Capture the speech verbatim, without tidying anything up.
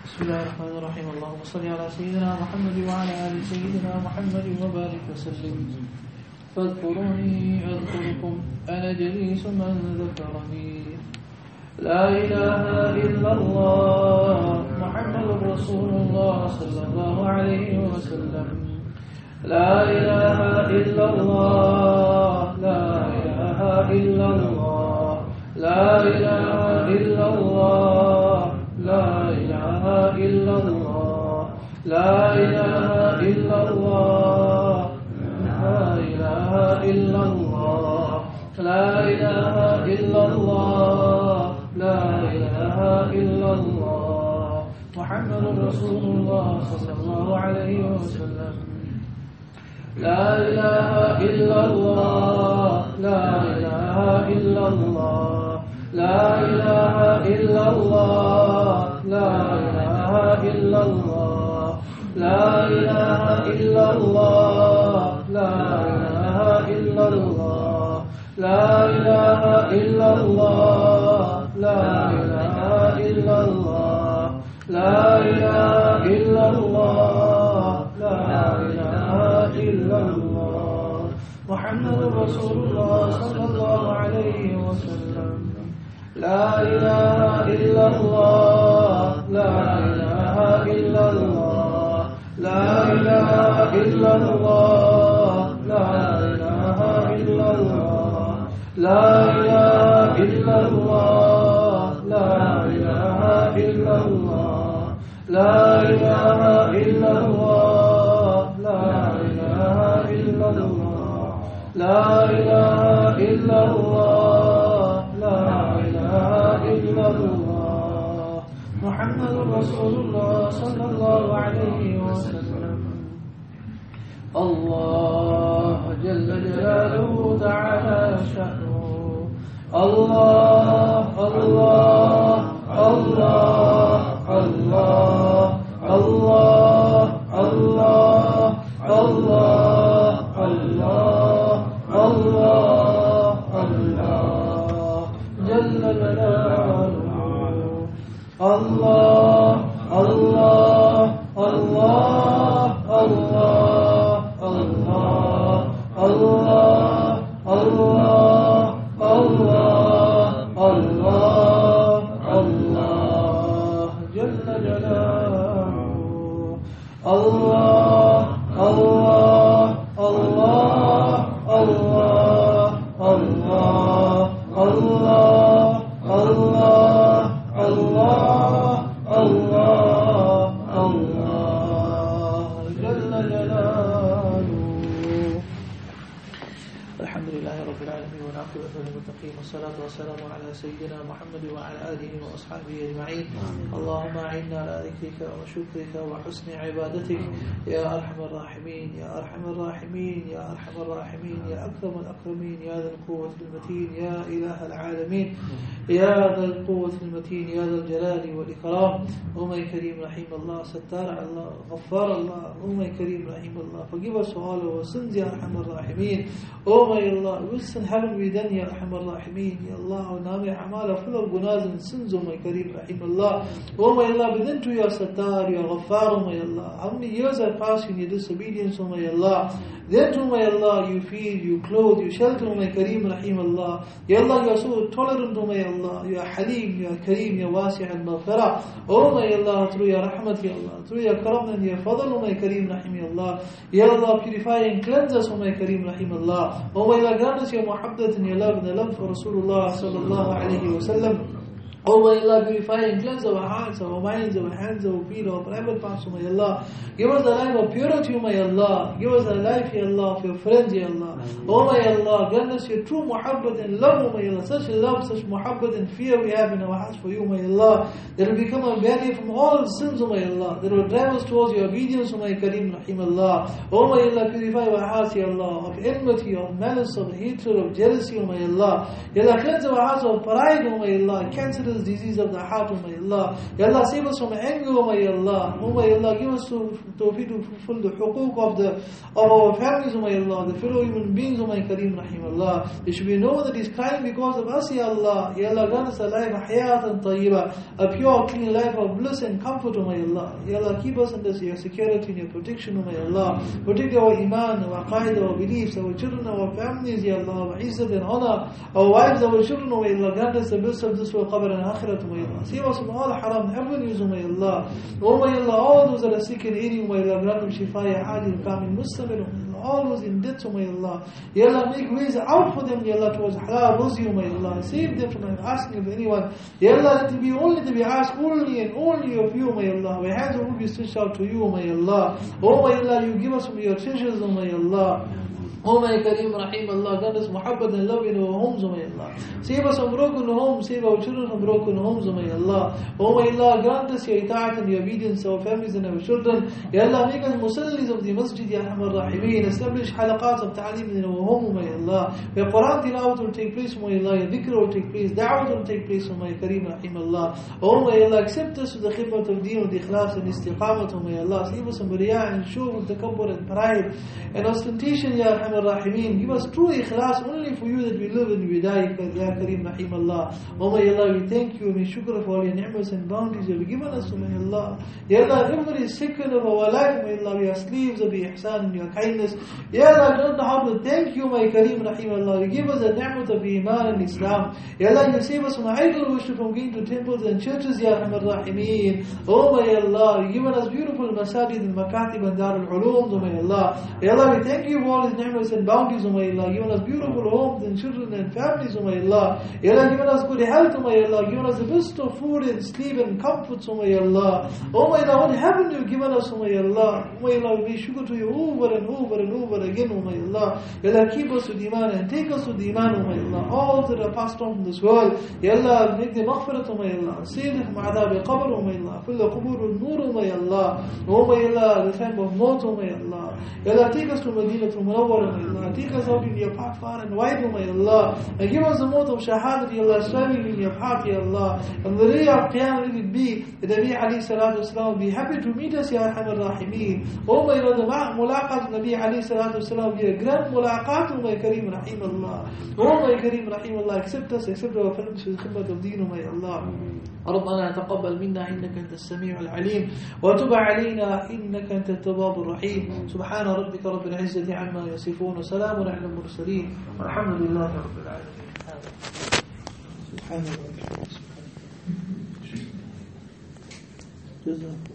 بسم الله الرحمن الرحيم. اللهم صل على سيدنا محمد وعلى آل سيدنا محمد وبارك وسلم. فاذكروني أذكركم أنا جليس من ذكرني. لا إله إلا الله محمد رسول الله صلى الله عليه وسلم. لا إله إلا الله لا إله إلا الله لا إله إلا الله لا إله إلا الله لا إله إلا الله لا إله إلا الله لا إله إلا الله لا إله إلا الله محمد رسول الله صلى الله عليه وسلم. لا إله إلا الله لا إله إلا الله لا إله إلا الله لا إله إلا الله لا إله إلا الله لا إله إلا الله لا إله إلا الله لا إله إلا الله لا إله إلا الله لا إله إلا الله محمد رسول الله صلى الله عليه وسلم. لا إله إلا الله لا إله إلا الله لا إله إلا الله لا إله إلا الله لا إله إلا الله لا إله إلا الله لا إله إلا الله لا إله إلا الله لا إله إلا الله لا إله إلا الله محمد رسول الله صلى الله عليه وسلم. الله جل جلاله تعالى شأنه. الله الله الله الله الله الله الله الله الله الله جل جلاله. الله الله الله الله الله الله الله الله الله الله جل جلاله. الله الله الله الله الله الله الله الله الله الله جل جلاله. الحمد لله رب العالمين والعاقبة للمتقين والصلاة والسلام على سيدنا محمد وعلى آله وأصحابه أجمعين. اللهم أعنا على ذكرك وشكرك وحسن عبادتك يا أرحم الراحمين يا أرحم الراحمين يا أرحم الراحمين يا أكرم الأكرمين يا ذا القوة المتين يا إله العالمين يا ذا القوة المتين يا ذا الجلال والإكرام. O my Kareem Rahim Allah, Sattar Allah, Ghaffar Allah, O my Kareem Rahim Allah, forgive us all our sins Ya Arham Ar-Rahimeen. O my Allah, which sin haven't we done Ya Arham Ar-Rahimeen? Ya Allah, our name Amal are full of gunas and sins, O my Kareem Rahim Allah. O my Allah, within to Ya Sattar, Ya Ghaffar, O my Allah. How many years have passed in your disobedience, O my Allah? Then to my Allah, you feed, you clothe, you shelter, O my Kareem Rahim Allah. Ya Allah, you are so tolerant, O my Allah. You are Halim, you are Kareem, you are Wasi' al-Maghfirah. O my Allah, through your Rahmat, Ya Allah, through your Karam and your Fadl, O my Kareem Rahim, Ya Allah. Ya Allah, purify and cleanse us, O my Kareem Rahim, Allah. O my Allah, grant us your muhabbat and your love and the love for Rasulullah sallallahu alayhi wa sallam. Oh my Allah, purify and cleanse our hearts, our minds, our hands, our feet, our private parts, oh my Allah. Give us a life of purity, oh my Allah. Give us a life, Ya Allah, of your friends, Ya Allah. Oh my Allah, grant us your true muhabbat and love, oh my Allah. Such love, such muhabbat and fear we have in our hearts for you, oh my Allah. That will become a barrier from all sins, oh my Allah. That will drive us towards your obedience, oh my Kareem Rahim Allah. Oh my Allah, purify our hearts, Ya Allah, of enmity, of malice, of hatred, of jealousy, oh my Allah. Ya Allah, cleanse our hearts of pride, oh my Allah. Cancel disease of the heart, oh my Allah. Ya Allah, save us from anger, oh my Allah. Oh my Allah, give us tawfiq to fulfill the huquq of the of our families, oh my Allah, the fellow human human beings, O my Kareem Rahim Allah. They should be know that he's crying because of us, Ya Allah. Ya Allah, grant us a life, a hayat and tayyiba, a pure, clean life of bliss and comfort, O my Allah. Ya Allah, keep us in this, your security and your protection, O my Allah. Protect our iman, our aqaid, our beliefs, our children, our families, Ya Allah, our izzat and honor, our wives, our children, O my Allah. Grant us the best of this world, qabr and akhirat, O my Allah. Save us from all haram avenues, O my Allah. O my Allah, all those that are sick and ailing, O my Allah, grant them shifa, ya adil, kamil, mustamir, O my Allah. All those in debt, O my Allah. Ya Allah, make ways out for them, Ya Allah, towards halal, ruzi, O my Allah. Save them from asking of anyone. Ya Allah, let it be only to be asked only and only of you, O my Allah. Our hands will be stretched out to you, O my Allah. O my Allah, you give us from your treasures, O my Allah. O my Kareem Rahim Allah, grant us muhabbat and love in our homes, O my Allah. Save us from broken homes, save our children from broken homes, O my Allah. O my Allah, grant us your ita'at and your obedience, our families and our children. Ya Allah, make us musallis of the masjid, Ya Arhamar Rahimeen. Establish halaqats of ta'aleem in our home, O my Allah. Where Quran tilawat will take place, O my Allah. Your dhikr will take place, da'wat will take place, O my Kareem Rahim Allah. O my Allah, accept us with the khidmat of deen, with the ikhlas and istiqamat, O my Allah. Save us from riya and shur, with takabbur and pride and ostentation, Ya Arhamar Rahimeen. Give us true ikhlas only for you that we live and we die, Ya Kareem Rahim Allah. Oh my Allah, we thank you and we shukr for all your ni'mas and bounties you have given us, O my Allah. Ya Allah, everybody is sick of our life, O my Allah. We are slaves of your ihsan and your kindness. Ya Allah, I don't know how to thank you, my Kareem Rahim Allah. You give us a ni'mat of iman and Islam. Ya Allah, you save us from idol worship, from going to temples and churches, Ya Arhamar Rahimeen. Oh my Allah, you given us beautiful masajid and makatib and darul ulum, O my Allah. Ya Allah, we thank you for all these ni'mas and bounties, O my Allah. Given us beautiful homes and children and families, O my Allah. Ya Allah, given us good health, O my Allah. Given us the best of food and sleep and comforts, O my Allah. Oh my Allah, what haven't you given us, O my Allah? O my Allah, we shukr to you over and over and over again, O my Allah. Ya Allah, keep us with iman and take us with iman, O my Allah. All that are passed on from this world, Ya Allah, make them maghfirat, O my Allah. Save them from adab al-qabr, O my Allah. Fill the qubur al-nur, O my Allah. O my Allah, the time of maut, O my Allah. Ya Allah, take us to Medina, to Munawwar, O my Allah. Take us out in your path far and wide, O my Allah. And give us the maut of shahadat, Ya Allah, striving in your path, Ya Allah. And the day of Qiyamah, let it be that Nabi alayhi salatu wasalam will be happy to meet us, Ya Arhamar Rahimeen. O my Allah, the mulaqat of Nabi alayhi salatu wasalam will be a grand mulaqat, O my Kareem Rahim Allah. O my Kareem Rahim Allah, accept us, accept our friends في الخدمة of deen, O my Allah. ربنا تقبل منا إنك أنت السميع العليم وتب علينا إنك أنت التواب الرحيم. سبحان ربك رب العزة عما يصفون وسلام على المرسلين والحمد لله رب العالمين. سبحان الله.